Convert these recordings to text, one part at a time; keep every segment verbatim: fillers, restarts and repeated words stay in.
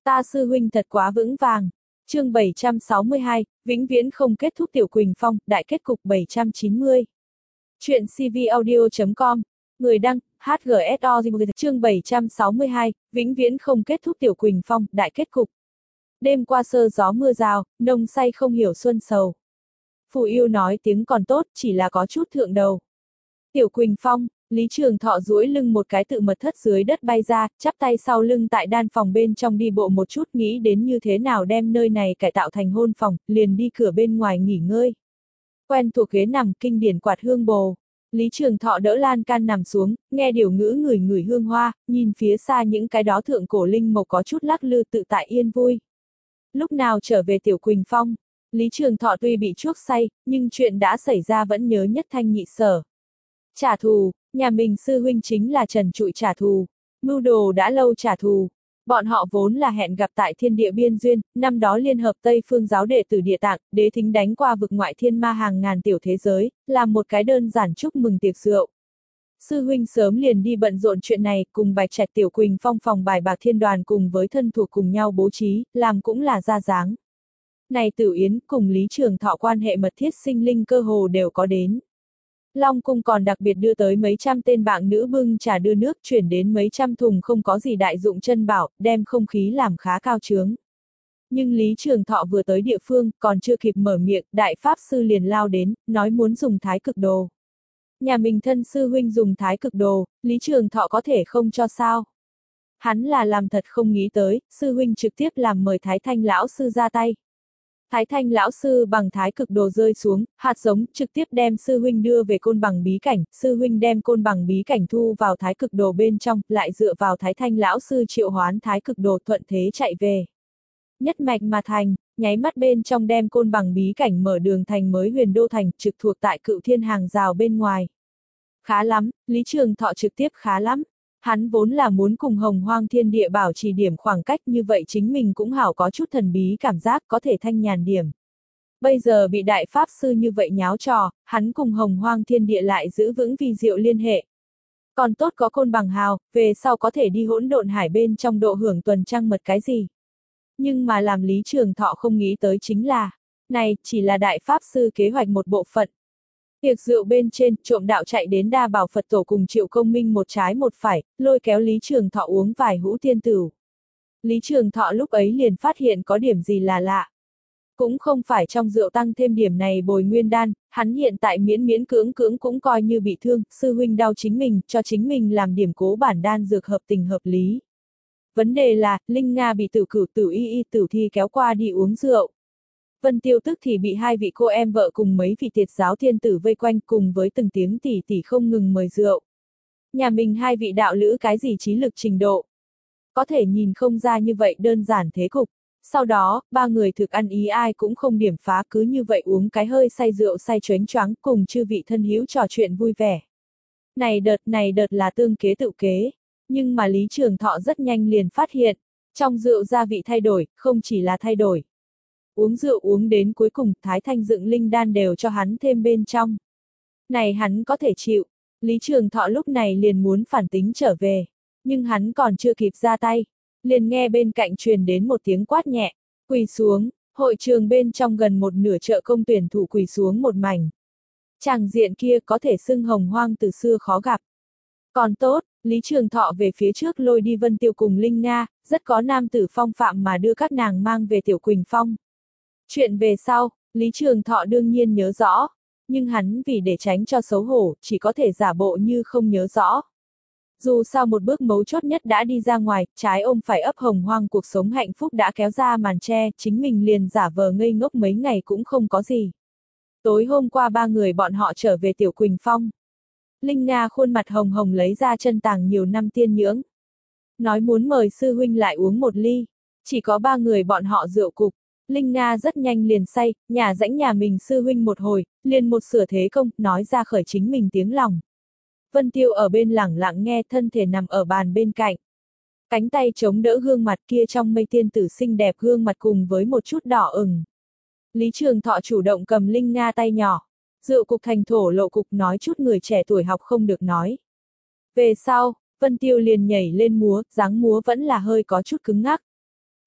Ta sư huynh thật quá vững vàng. Chương bảy trăm sáu mươi hai, vĩnh viễn không kết thúc Tiểu Quỳnh Phong, đại kết cục bảy trăm chín mươi. Chuyện cvaudio chấm com, người đăng, hát giê ét o. Chương bảy trăm sáu mươi hai, vĩnh viễn không kết thúc Tiểu Quỳnh Phong, đại kết cục. Đêm qua sơ gió mưa rào, nông say không hiểu xuân sầu. Phù Yêu nói tiếng còn tốt, chỉ là có chút thượng đầu. Tiểu Quỳnh Phong, Lý Trường Thọ duỗi lưng một cái tự mật thất dưới đất bay ra, chắp tay sau lưng tại đan phòng bên trong đi bộ một chút, nghĩ đến như thế nào đem nơi này cải tạo thành hôn phòng, liền đi cửa bên ngoài nghỉ ngơi. Quen thuộc ghế nằm, kinh điển quạt hương bồ. Lý Trường Thọ đỡ lan can nằm xuống, nghe điều ngữ ngửi ngửi hương hoa, nhìn phía xa những cái đó thượng cổ linh mộc có chút lắc lư tự tại yên vui. Lúc nào trở về Tiểu Quỳnh Phong, Lý Trường Thọ tuy bị chuốc say, nhưng chuyện đã xảy ra vẫn nhớ nhất thanh nhị sở. Trả thù, nhà mình sư huynh chính là Trần Trụi trả thù, mưu đồ đã lâu trả thù. Bọn họ vốn là hẹn gặp tại thiên địa biên duyên, năm đó liên hợp Tây Phương giáo đệ tử Địa Tạng, đế thính đánh qua vực ngoại thiên ma hàng ngàn tiểu thế giới, làm một cái đơn giản chúc mừng tiệc rượu. Sư huynh sớm liền đi bận rộn chuyện này, cùng Bạch Trạch Tiểu Quỳnh Phong phòng bài bạc thiên đoàn cùng với thân thuộc cùng nhau bố trí, làm cũng là ra dáng. Này Tử Yến cùng Lý Trường Thọ quan hệ mật thiết sinh linh cơ hồ đều có đến. Long Cung còn đặc biệt đưa tới mấy trăm tên bạn nữ bưng trà đưa nước, chuyển đến mấy trăm thùng không có gì đại dụng chân bảo, đem không khí làm khá cao trướng. Nhưng Lý Trường Thọ vừa tới địa phương, còn chưa kịp mở miệng, đại pháp sư liền lao đến, nói muốn dùng thái cực đồ. Nhà mình thân sư huynh dùng thái cực đồ, Lý Trường Thọ có thể không cho sao. Hắn là làm thật không nghĩ tới, sư huynh trực tiếp làm mời Thái Thanh lão sư ra tay. Thái Thanh lão sư bằng thái cực đồ rơi xuống, hạt giống trực tiếp đem sư huynh đưa về côn bằng bí cảnh, sư huynh đem côn bằng bí cảnh thu vào thái cực đồ bên trong, lại dựa vào Thái Thanh lão sư triệu hoán thái cực đồ thuận thế chạy về. Nhất mạch mà thành, nháy mắt bên trong đem côn bằng bí cảnh mở đường thành mới huyền đô thành, trực thuộc tại Cựu Thiên hàng rào bên ngoài. Khá lắm, Lý Trường Thọ trực tiếp khá lắm. Hắn vốn là muốn cùng Hồng Hoang Thiên Địa bảo trì điểm khoảng cách, như vậy chính mình cũng hảo có chút thần bí cảm giác, có thể thanh nhàn điểm. Bây giờ bị đại pháp sư như vậy nháo trò, hắn cùng Hồng Hoang Thiên Địa lại giữ vững vi diệu liên hệ. Còn tốt có côn bằng hào, về sau có thể đi hỗn độn hải bên trong độ hưởng tuần trăng mật cái gì. Nhưng mà làm Lý Trường Thọ không nghĩ tới chính là, này chỉ là đại pháp sư kế hoạch một bộ phận. Tiệc rượu bên trên, trộm đạo chạy đến Đa Bảo Phật Tổ cùng Triệu Công Minh một trái một phải, lôi kéo Lý Trường Thọ uống vài hũ tiên tửu. Lý Trường Thọ lúc ấy liền phát hiện có điểm gì là lạ. Cũng không phải trong rượu tăng thêm điểm này bồi nguyên đan, hắn hiện tại miễn miễn cưỡng cưỡng cũng coi như bị thương, sư huynh đau chính mình, cho chính mình làm điểm cố bản đan dược hợp tình hợp lý. Vấn đề là, Linh Nga bị tử cửu tử y y tử thi kéo qua đi uống rượu. Vân Tiêu tức thì bị hai vị cô em vợ cùng mấy vị tiệt giáo thiên tử vây quanh cùng với từng tiếng tỉ tỉ không ngừng mời rượu. Nhà mình hai vị đạo lữ cái gì trí lực trình độ. Có thể nhìn không ra như vậy đơn giản thế cục. Sau đó, ba người thực ăn ý ai cũng không điểm phá, cứ như vậy uống cái hơi say rượu say choáng choáng cùng chư vị thân hữu trò chuyện vui vẻ. Này đợt này đợt là tương kế tự kế. Nhưng mà Lý Trường Thọ rất nhanh liền phát hiện. Trong rượu gia vị thay đổi, không chỉ là thay đổi. Uống rượu uống đến cuối cùng, Thái Thanh dựng linh đan đều cho hắn thêm bên trong. Này hắn có thể chịu. Lý Trường Thọ lúc này liền muốn phản tính trở về. Nhưng hắn còn chưa kịp ra tay. Liền nghe bên cạnh truyền đến một tiếng quát nhẹ. Quỳ xuống, hội trường bên trong gần một nửa chợ công tuyển thủ quỳ xuống một mảnh. Tràng diện kia có thể xưng hồng hoang từ xưa khó gặp. Còn tốt, Lý Trường Thọ về phía trước lôi đi Vân Tiêu cùng Linh Nga, rất có nam tử phong phạm mà đưa các nàng mang về Tiểu Quỳnh Phong. Chuyện về sau, Lý Trường Thọ đương nhiên nhớ rõ, nhưng hắn vì để tránh cho xấu hổ, chỉ có thể giả bộ như không nhớ rõ. Dù sao một bước mấu chốt nhất đã đi ra ngoài, trái ôm phải ấp hồng hoang cuộc sống hạnh phúc đã kéo ra màn che, chính mình liền giả vờ ngây ngốc mấy ngày cũng không có gì. Tối hôm qua ba người bọn họ trở về Tiểu Quỳnh Phong. Linh Nga khuôn mặt hồng hồng lấy ra chân tàng nhiều năm tiên nhưỡng. Nói muốn mời sư huynh lại uống một ly, chỉ có ba người bọn họ rượu cục. Linh Nga rất nhanh liền say, nhà rãnh nhà mình sư huynh một hồi, liền một sửa thế công, nói ra khởi chính mình tiếng lòng. Vân Tiêu ở bên lẳng lặng nghe, thân thể nằm ở bàn bên cạnh. Cánh tay chống đỡ gương mặt kia trong mây tiên tử xinh đẹp gương mặt cùng với một chút đỏ ửng. Lý Trường Thọ chủ động cầm Linh Nga tay nhỏ. Rượu cục thành thổ lộ cục nói chút người trẻ tuổi học không được nói. Về sau, Vân Tiêu liền nhảy lên múa, dáng múa vẫn là hơi có chút cứng ngắc.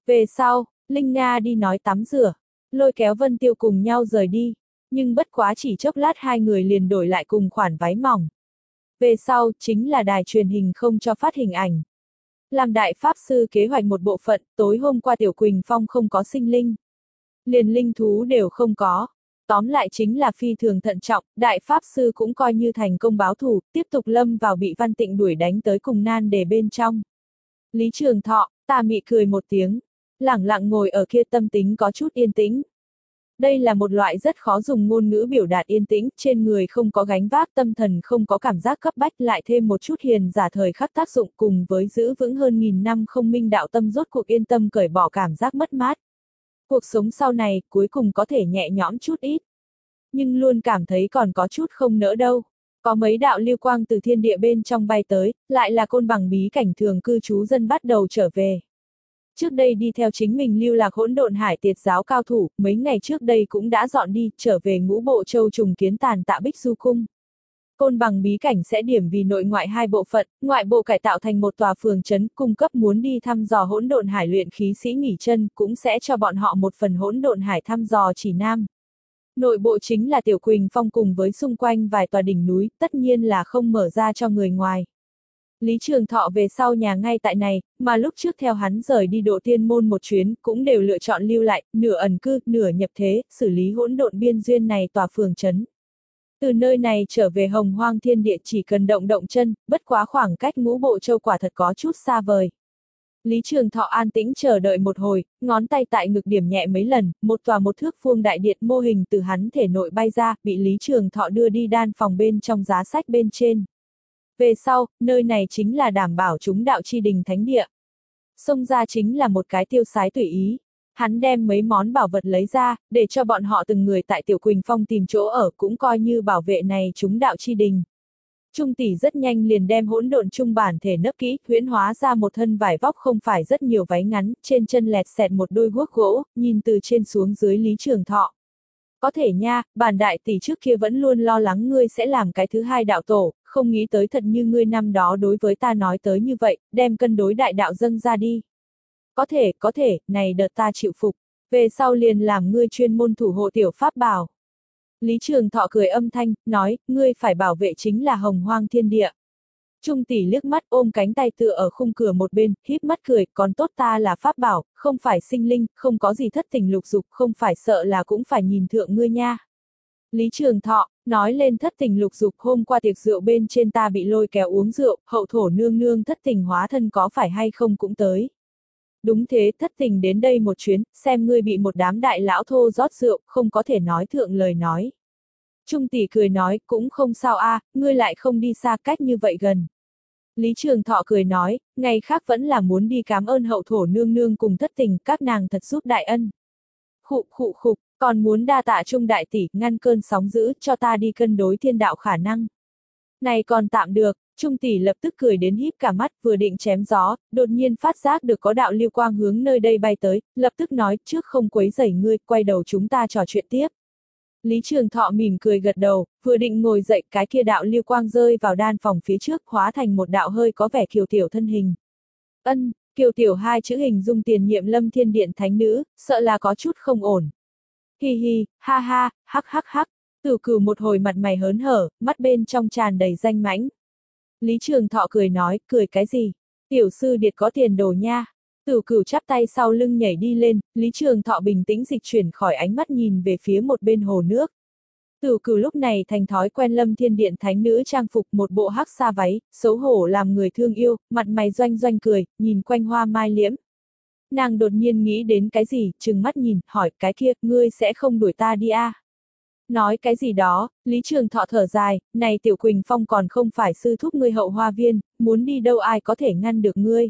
Về sau, Linh Nga đi nói tắm rửa, lôi kéo Vân Tiêu cùng nhau rời đi, nhưng bất quá chỉ chốc lát hai người liền đổi lại cùng khoản váy mỏng. Về sau, chính là đài truyền hình không cho phát hình ảnh. Làm đại pháp sư kế hoạch một bộ phận, tối hôm qua Tiểu Quỳnh Phong không có sinh linh. Liền linh thú đều không có. Tóm lại chính là phi thường thận trọng, đại pháp sư cũng coi như thành công báo thù, tiếp tục lâm vào bị Văn Tịnh đuổi đánh tới cùng nan đề bên trong. Lý Trường Thọ, tà mị cười một tiếng, lẳng lặng ngồi ở kia tâm tính có chút yên tĩnh. Đây là một loại rất khó dùng ngôn ngữ biểu đạt yên tĩnh, trên người không có gánh vác, tâm thần không có cảm giác cấp bách, lại thêm một chút hiền giả thời khắc tác dụng cùng với giữ vững hơn nghìn năm không minh đạo tâm rốt cuộc yên tâm cởi bỏ cảm giác mất mát. Cuộc sống sau này, cuối cùng có thể nhẹ nhõm chút ít. Nhưng luôn cảm thấy còn có chút không nỡ đâu. Có mấy đạo lưu quang từ thiên địa bên trong bay tới, lại là Côn Bằng bí cảnh thường cư trú dân bắt đầu trở về. Trước đây đi theo chính mình lưu lạc hỗn độn hải tiệt giáo cao thủ, mấy ngày trước đây cũng đã dọn đi, trở về Ngũ Bộ Châu trùng kiến tàn tạ Bích Du Cung. Côn Bằng bí cảnh sẽ điểm vì nội ngoại hai bộ phận, ngoại bộ cải tạo thành một tòa phường trấn, cung cấp muốn đi thăm dò hỗn độn hải luyện khí sĩ nghỉ chân, cũng sẽ cho bọn họ một phần hỗn độn hải thăm dò chỉ nam. Nội bộ chính là Tiểu Quỳnh Phong cùng với xung quanh vài tòa đỉnh núi, tất nhiên là không mở ra cho người ngoài. Lý Trường Thọ về sau nhà ngay tại này, mà lúc trước theo hắn rời đi Độ Tiên Môn một chuyến, cũng đều lựa chọn lưu lại, nửa ẩn cư, nửa nhập thế, xử lý hỗn độn biên duyên này tòa phường trấn. Từ nơi này trở về Hồng Hoang Thiên Địa chỉ cần động động chân, bất quá khoảng cách Ngũ Bộ Châu quả thật có chút xa vời. Lý Trường Thọ an tĩnh chờ đợi một hồi, ngón tay tại ngực điểm nhẹ mấy lần, một tòa một thước vuông đại điện mô hình từ hắn thể nội bay ra, bị Lý Trường Thọ đưa đi đan phòng bên trong giá sách bên trên. Về sau, nơi này chính là đảm bảo chúng đạo chi đình thánh địa. Xông ra chính là một cái tiêu sái tùy ý. Hắn đem mấy món bảo vật lấy ra, để cho bọn họ từng người tại Tiểu Quỳnh Phong tìm chỗ ở, cũng coi như bảo vệ này chúng đạo chi đình. Trung tỷ rất nhanh liền đem hỗn độn trung bản thể nấp kỹ, huyễn hóa ra một thân vải vóc không phải rất nhiều váy ngắn, trên chân lẹt xẹt một đôi guốc gỗ, nhìn từ trên xuống dưới Lý Trường Thọ. Có thể nha, bản đại tỷ trước kia vẫn luôn lo lắng ngươi sẽ làm cái thứ hai đạo tổ, không nghĩ tới thật như ngươi năm đó đối với ta nói tới như vậy, đem cân đối đại đạo dâng ra đi. Có thể, có thể, này đợt ta chịu phục, về sau liền làm ngươi chuyên môn thủ hộ tiểu pháp bảo. Lý Trường Thọ cười âm thanh, nói, ngươi phải bảo vệ chính là Hồng Hoang Thiên Địa. Trung tỷ liếc mắt ôm cánh tay tựa ở khung cửa một bên, híp mắt cười, còn tốt ta là pháp bảo, không phải sinh linh, không có gì thất tình lục dục, không phải sợ là cũng phải nhìn thượng ngươi nha. Lý Trường Thọ, nói lên thất tình lục dục, hôm qua tiệc rượu bên trên ta bị lôi kéo uống rượu, hậu thổ nương nương thất tình hóa thân có phải hay không cũng tới. Đúng thế, thất tình đến đây một chuyến, xem ngươi bị một đám đại lão thô rót rượu, không có thể nói thượng lời nói. Trung tỷ cười nói, cũng không sao a, à, ngươi lại không đi xa cách như vậy gần. Lý Trường Thọ cười nói, ngày khác vẫn là muốn đi cảm ơn hậu thổ nương nương cùng thất tình, các nàng thật giúp đại ân. Khụ khụ khục, còn muốn đa tạ Trung đại tỷ, ngăn cơn sóng dữ, cho ta đi cân đối thiên đạo khả năng. Này còn tạm được, Trung tỷ lập tức cười đến híp cả mắt, vừa định chém gió, đột nhiên phát giác được có đạo lưu quang hướng nơi đây bay tới, lập tức nói, trước không quấy rầy ngươi, quay đầu chúng ta trò chuyện tiếp. Lý Trường Thọ mỉm cười gật đầu, vừa định ngồi dậy, cái kia đạo lưu quang rơi vào đan phòng phía trước, hóa thành một đạo hơi có vẻ kiều tiểu thân hình. Ân, kiều tiểu hai chữ hình dung tiền nhiệm Lâm Thiên Điện thánh nữ, sợ là có chút không ổn. Hi hi, ha ha, hắc hắc hắc, Cửu Cửu một hồi mặt mày hớn hở, mắt bên trong tràn đầy danh mãnh. Lý Trường Thọ cười nói, cười cái gì? Tiểu sư điệt có tiền đồ nha. Cửu Cửu chắp tay sau lưng nhảy đi lên, Lý Trường Thọ bình tĩnh dịch chuyển khỏi ánh mắt nhìn về phía một bên hồ nước. Cửu Cửu lúc này thành thói quen Lâm Thiên Điện thánh nữ trang phục một bộ hắc sa váy, xấu hổ làm người thương yêu, mặt mày doanh doanh cười, nhìn quanh hoa mai liễm. Nàng đột nhiên nghĩ đến cái gì, trừng mắt nhìn, hỏi, cái kia, ngươi sẽ không đuổi ta đi à? Nói cái gì đó, Lý Trường Thọ thở dài, này Tiểu Quỳnh Phong còn không phải sư thúc ngươi hậu hoa viên, muốn đi đâu ai có thể ngăn được ngươi.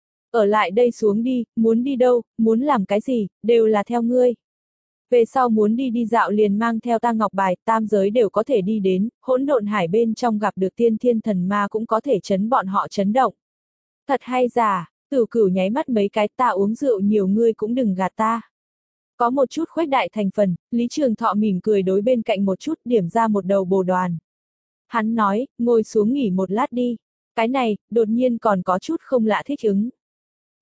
Ở lại đây xuống đi, muốn đi đâu, muốn làm cái gì, đều là theo ngươi. Về sau muốn đi đi dạo liền mang theo ta ngọc bài, tam giới đều có thể đi đến, hỗn độn hải bên trong gặp được tiên thiên thần ma cũng có thể chấn bọn họ chấn động. Thật hay giả, Cửu Cửu nháy mắt mấy cái, ta uống rượu nhiều ngươi cũng đừng gạt ta. Có một chút khuếch đại thành phần, Lý Trường Thọ mỉm cười đối bên cạnh một chút, điểm ra một đầu bồ đoàn. Hắn nói, ngồi xuống nghỉ một lát đi. Cái này, đột nhiên còn có chút không lạ thích ứng.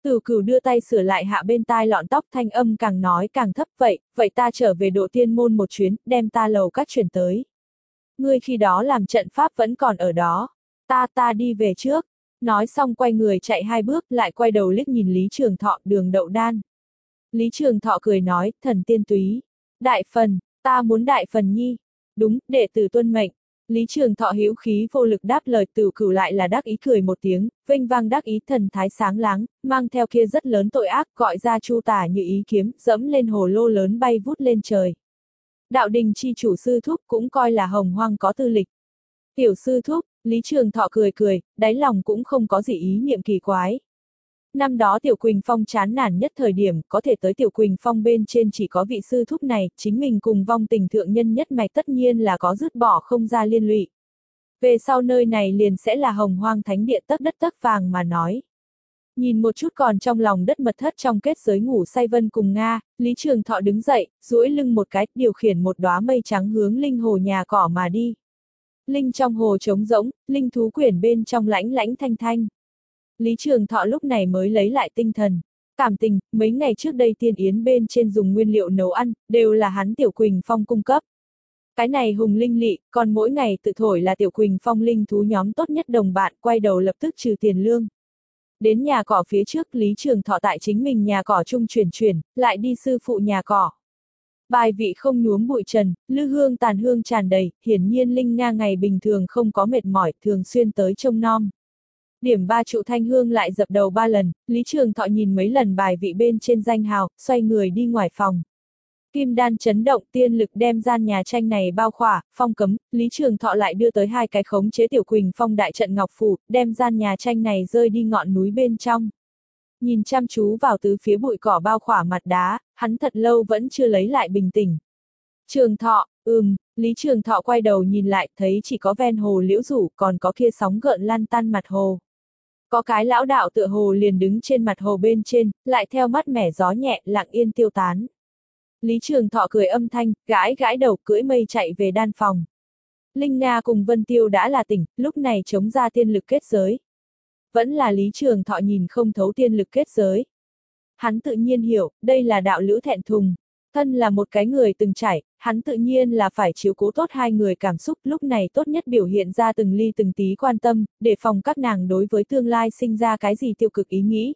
Từ Cửu đưa tay sửa lại hạ bên tai lọn tóc, thanh âm càng nói càng thấp, vậy, vậy ta trở về Độ Tiên môn một chuyến, đem ta lầu các chuyển tới. Ngươi khi đó làm trận pháp vẫn còn ở đó. Ta ta đi về trước. Nói xong quay người chạy hai bước, lại quay đầu liếc nhìn Lý Trường Thọ, Đường Đậu Đan. Lý Trường Thọ cười nói, thần tiên túy. Đại phần, ta muốn đại phần nhi. Đúng, đệ tử tuân mệnh. Lý Trường Thọ hữu khí vô lực đáp lời. Từ Cửu lại là đắc ý cười một tiếng, vênh vang đắc ý, thần thái sáng láng, mang theo kia rất lớn tội ác, gọi ra Chu Tả như ý kiếm, dẫm lên hồ lô lớn bay vút lên trời. Đạo đình chi chủ sư thúc cũng coi là hồng hoang có tư lịch. Tiểu sư thúc, Lý Trường Thọ cười cười, đáy lòng cũng không có gì ý niệm kỳ quái. Năm đó Tiểu Quỳnh Phong chán nản nhất thời điểm, có thể tới Tiểu Quỳnh Phong bên trên chỉ có vị sư thúc này, chính mình cùng vong tình thượng nhân nhất mạch tất nhiên là có dứt bỏ không ra liên lụy. Về sau nơi này liền sẽ là hồng hoang thánh địa tấc đất tấc vàng mà nói. Nhìn một chút còn trong lòng đất mật thất trong kết giới ngủ say Vân cùng Nga, Lý Trường Thọ đứng dậy, duỗi lưng một cái, điều khiển một đóa mây trắng hướng linh hồ nhà cỏ mà đi. Linh trong hồ trống rỗng, linh thú quyển bên trong lãnh lãnh thanh thanh. Lý Trường Thọ lúc này mới lấy lại tinh thần. Cảm tình, mấy ngày trước đây tiên yến bên trên dùng nguyên liệu nấu ăn, đều là hắn Tiểu Quỳnh Phong cung cấp. Cái này hùng linh lị, còn mỗi ngày tự thổi là Tiểu Quỳnh Phong linh thú nhóm tốt nhất đồng bạn, quay đầu lập tức trừ tiền lương. Đến nhà cỏ phía trước, Lý Trường Thọ tại chính mình nhà cỏ chung chuyển chuyển, lại đi sư phụ nhà cỏ. Bài vị không nhuốm bụi trần, lư hương tàn hương tràn đầy, hiển nhiên Linh Nga ngày bình thường không có mệt mỏi, thường xuyên tới trông nom. Điểm ba trụ thanh hương lại dập đầu ba lần, Lý Trường Thọ nhìn mấy lần bài vị bên trên danh hào, xoay người đi ngoài phòng. Kim đan chấn động, tiên lực đem gian nhà tranh này bao khỏa, phong cấm, Lý Trường Thọ lại đưa tới hai cái khống chế Tiểu Quỳnh Phong đại trận ngọc phủ, đem gian nhà tranh này rơi đi ngọn núi bên trong. Nhìn chăm chú vào tứ phía bụi cỏ bao khỏa mặt đá, hắn thật lâu vẫn chưa lấy lại bình tĩnh. Trường Thọ, ừm, Lý Trường Thọ quay đầu nhìn lại, thấy chỉ có ven hồ liễu rủ, còn có kia sóng gợn lan tan mặt hồ. Có cái lão đạo tựa hồ liền đứng trên mặt hồ bên trên, lại theo mát mẻ gió nhẹ, lặng yên tiêu tán. Lý Trường Thọ cười âm thanh, gãi gãi đầu, cưỡi mây chạy về đan phòng. Linh Nga cùng Vân Tiêu đã là tỉnh, lúc này chống ra tiên lực kết giới. Vẫn là Lý Trường Thọ nhìn không thấu tiên lực kết giới. Hắn tự nhiên hiểu, đây là đạo lữ thẹn thùng. Thân là một cái người từng trải, hắn tự nhiên là phải chiếu cố tốt hai người cảm xúc, lúc này tốt nhất biểu hiện ra từng ly từng tí quan tâm, để phòng các nàng đối với tương lai sinh ra cái gì tiêu cực ý nghĩ.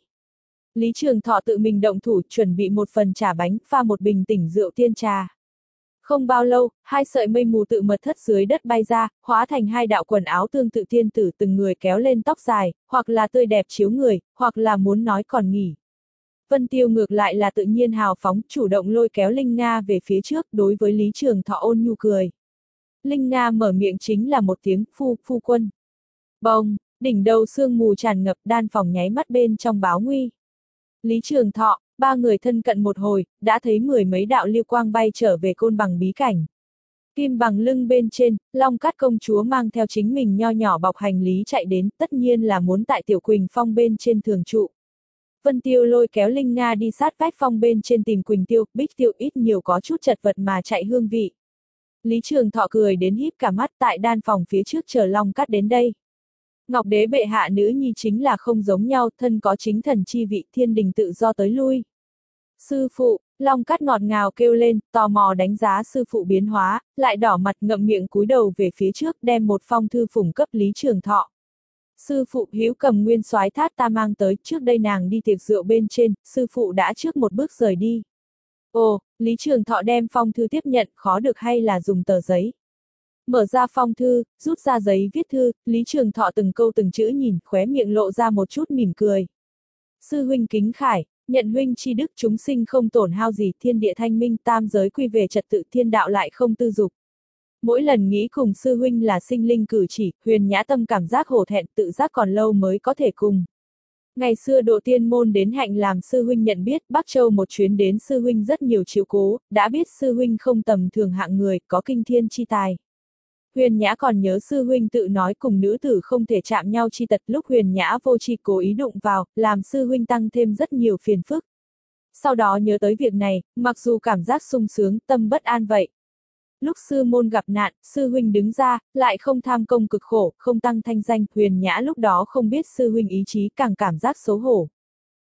Lý Trường Thọ tự mình động thủ, chuẩn bị một phần trà bánh, pha một bình tỉnh rượu tiên trà. Không bao lâu, hai sợi mây mù tự mật thất dưới đất bay ra, hóa thành hai đạo quần áo tương tự tiên tử, từng người kéo lên tóc dài, hoặc là tươi đẹp chiếu người, hoặc là muốn nói còn nghỉ. Vân Tiêu ngược lại là tự nhiên hào phóng, chủ động lôi kéo Linh Nga về phía trước, đối với Lý Trường Thọ ôn nhu cười. Linh Nga mở miệng chính là một tiếng phu, phu quân. Bông, đỉnh đầu sương mù tràn ngập, đan phòng nháy mắt bên trong báo nguy. Lý Trường Thọ, ba người thân cận một hồi, đã thấy mười mấy đạo lưu quang bay trở về côn bằng bí cảnh. Kim bằng lưng bên trên, Long Cát công chúa mang theo chính mình nho nhỏ bọc hành lý chạy đến, tất nhiên là muốn tại Tiểu Quỳnh Phong bên trên thường trụ. Vân Tiêu lôi kéo Linh Nga đi sát vách phong bên trên tìm Quỳnh Tiêu, Bích Tiêu ít nhiều có chút chật vật mà chạy hương vị. Lý Trường Thọ cười đến híp cả mắt, tại đan phòng phía trước chờ Long Cát đến đây. Ngọc Đế bệ hạ nữ nhi chính là không giống nhau, thân có chính thần chi vị, thiên đình tự do tới lui. Sư phụ, Long Cát ngọt ngào kêu lên, tò mò đánh giá sư phụ biến hóa, lại đỏ mặt ngậm miệng cúi đầu về phía trước, đem một phong thư phủng cấp Lý Trường Thọ. Sư phụ hữu cầm nguyên soái thát ta mang tới, trước đây nàng đi tiệc rượu bên trên, sư phụ đã trước một bước rời đi. Ồ, Lý Trường Thọ đem phong thư tiếp nhận, khó được hay là dùng tờ giấy. Mở ra phong thư, rút ra giấy viết thư, Lý Trường Thọ từng câu từng chữ nhìn, khóe miệng lộ ra một chút mỉm cười. Sư huynh kính khải, nhận huynh chi đức, chúng sinh không tổn hao gì, thiên địa thanh minh, tam giới quy về trật tự, thiên đạo lại không tư dục. Mỗi lần nghĩ cùng sư huynh là sinh linh cử chỉ, huyền nhã tâm cảm giác hổ thẹn, tự giác còn lâu mới có thể cùng. Ngày xưa Độ Tiên môn đến hạnh làm sư huynh nhận biết, Bắc Châu một chuyến đến sư huynh rất nhiều chiếu cố, đã biết sư huynh không tầm thường hạng người, có kinh thiên chi tài. Huyền Nhã còn nhớ sư huynh tự nói cùng nữ tử không thể chạm nhau chi tật, lúc Huyền Nhã vô tri cố ý đụng vào, làm sư huynh tăng thêm rất nhiều phiền phức. Sau đó nhớ tới việc này, mặc dù cảm giác sung sướng, tâm bất an vậy. Lúc sư môn gặp nạn, sư huynh đứng ra, lại không tham công cực khổ, không tăng thanh danh, Huyền Nhã lúc đó không biết sư huynh ý chí, càng cảm giác xấu hổ.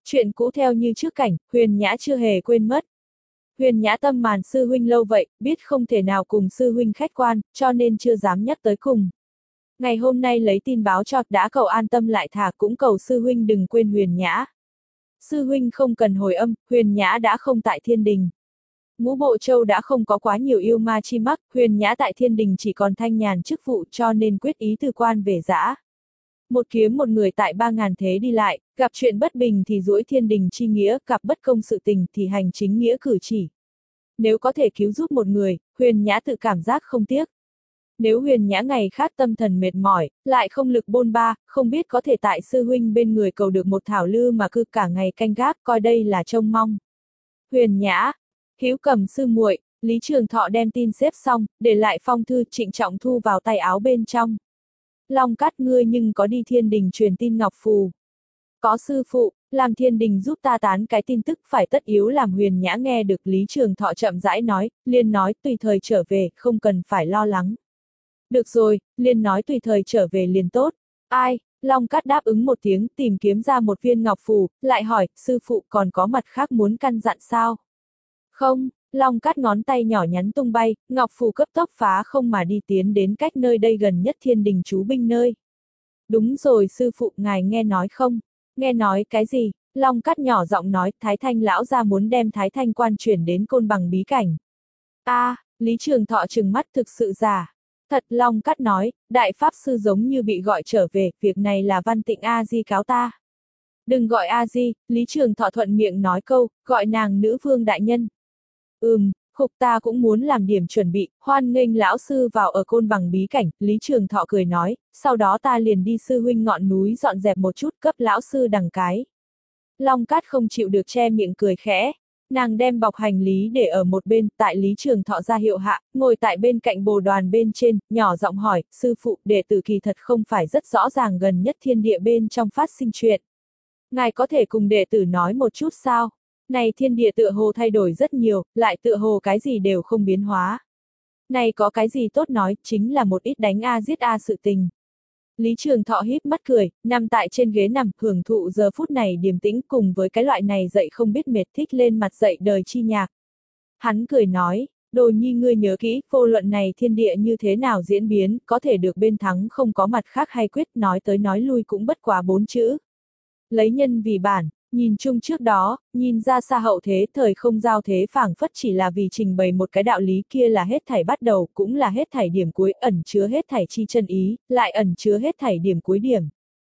Chuyện cũ theo như trước cảnh, Huyền Nhã chưa hề quên mất. Huyền Nhã tâm màn sư huynh lâu vậy, biết không thể nào cùng sư huynh khách quan, cho nên chưa dám nhắc tới cùng. Ngày hôm nay lấy tin báo cho, đã cầu an tâm lại thà, cũng cầu sư huynh đừng quên Huyền Nhã. Sư huynh không cần hồi âm, Huyền Nhã đã không tại thiên đình. Ngũ Bộ Châu đã không có quá nhiều yêu ma chi mắc, Huyền Nhã tại thiên đình chỉ còn thanh nhàn chức vụ, cho nên quyết ý từ quan về giã. Một kiếm một người tại ba ngàn thế đi lại, gặp chuyện bất bình thì duỗi thiên đình chi nghĩa, gặp bất công sự tình thì hành chính nghĩa cử chỉ. Nếu có thể cứu giúp một người, Huyền Nhã tự cảm giác không tiếc. Nếu Huyền Nhã ngày khác tâm thần mệt mỏi, lại không lực bôn ba, không biết có thể tại sư huynh bên người cầu được một thảo lư mà cứ cả ngày canh gác, coi đây là trông mong. Huyền Nhã, Hữu Cầm sư muội, Lý Trường Thọ đem tin xếp xong, để lại phong thư, trịnh trọng thu vào tay áo bên trong. Long Cát, ngươi nhưng có đi thiên đình truyền tin ngọc phù. Có sư phụ, làm thiên đình giúp ta tán cái tin tức, phải tất yếu làm Huyền Nhã nghe được. Lý Trường Thọ chậm rãi nói, liền nói tùy thời trở về, không cần phải lo lắng. Được rồi, liền nói tùy thời trở về liền tốt. Ai? Long Cát đáp ứng một tiếng, tìm kiếm ra một viên ngọc phù, lại hỏi, sư phụ còn có mặt khác muốn căn dặn sao? Không. Long Cát ngón tay nhỏ nhắn tung bay, ngọc phù cấp tốc phá không mà đi tiến đến cách nơi đây gần nhất thiên đình trú binh nơi. Đúng rồi sư phụ, ngài nghe nói không? Nghe nói cái gì? Long Cát nhỏ giọng nói, Thái Thanh lão gia muốn đem Thái Thanh quan chuyển đến Côn Bằng bí cảnh. A, à, Lý Trường Thọ trừng mắt, thực sự giả. Thật. Long Cát nói, đại pháp sư giống như bị gọi trở về, việc này là Văn Tịnh A Di cáo ta. Đừng gọi A Di, Lý Trường Thọ thuận miệng nói câu, gọi nàng nữ vương đại nhân. Ừm, khục ta cũng muốn làm điểm chuẩn bị, hoan nghênh lão sư vào ở Côn Bằng bí cảnh. Lý Trường Thọ cười nói, sau đó ta liền đi sư huynh ngọn núi dọn dẹp một chút, cấp lão sư đằng cái. Long Cát không chịu được che miệng cười khẽ. Nàng đem bọc hành lý để ở một bên, tại Lý Trường Thọ ra hiệu hạ, ngồi tại bên cạnh bồ đoàn bên trên, nhỏ giọng hỏi, sư phụ, đệ tử kỳ thật không phải rất rõ ràng gần nhất thiên địa bên trong phát sinh chuyện. Ngài có thể cùng đệ tử nói một chút sao? Này thiên địa tựa hồ thay đổi rất nhiều, lại tựa hồ cái gì đều không biến hóa. Này có cái gì tốt nói, chính là một ít đánh A giết A sự tình. Lý Trường Thọ híp mắt cười, nằm tại trên ghế nằm, hưởng thụ giờ phút này điềm tĩnh cùng với cái loại này dậy không biết mệt thích lên mặt dậy đời chi nhạc. Hắn cười nói, Đồ Nhi ngươi nhớ kỹ, vô luận này thiên địa như thế nào diễn biến, có thể được bên thắng không có mặt khác hay quyết, nói tới nói lui cũng bất quá bốn chữ. Lấy nhân vì bản. Nhìn chung trước đó, nhìn ra xa hậu thế, thời không giao thế phảng phất chỉ là vì trình bày một cái đạo lý, kia là hết thảy bắt đầu, cũng là hết thảy điểm cuối, ẩn chứa hết thảy chi chân ý, lại ẩn chứa hết thảy điểm cuối điểm.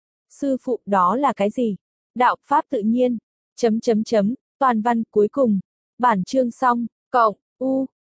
Sư phụ, đó là cái gì? Đạo pháp tự nhiên. Chấm chấm chấm, toàn văn cuối cùng. Bản chương xong. Cộng, u,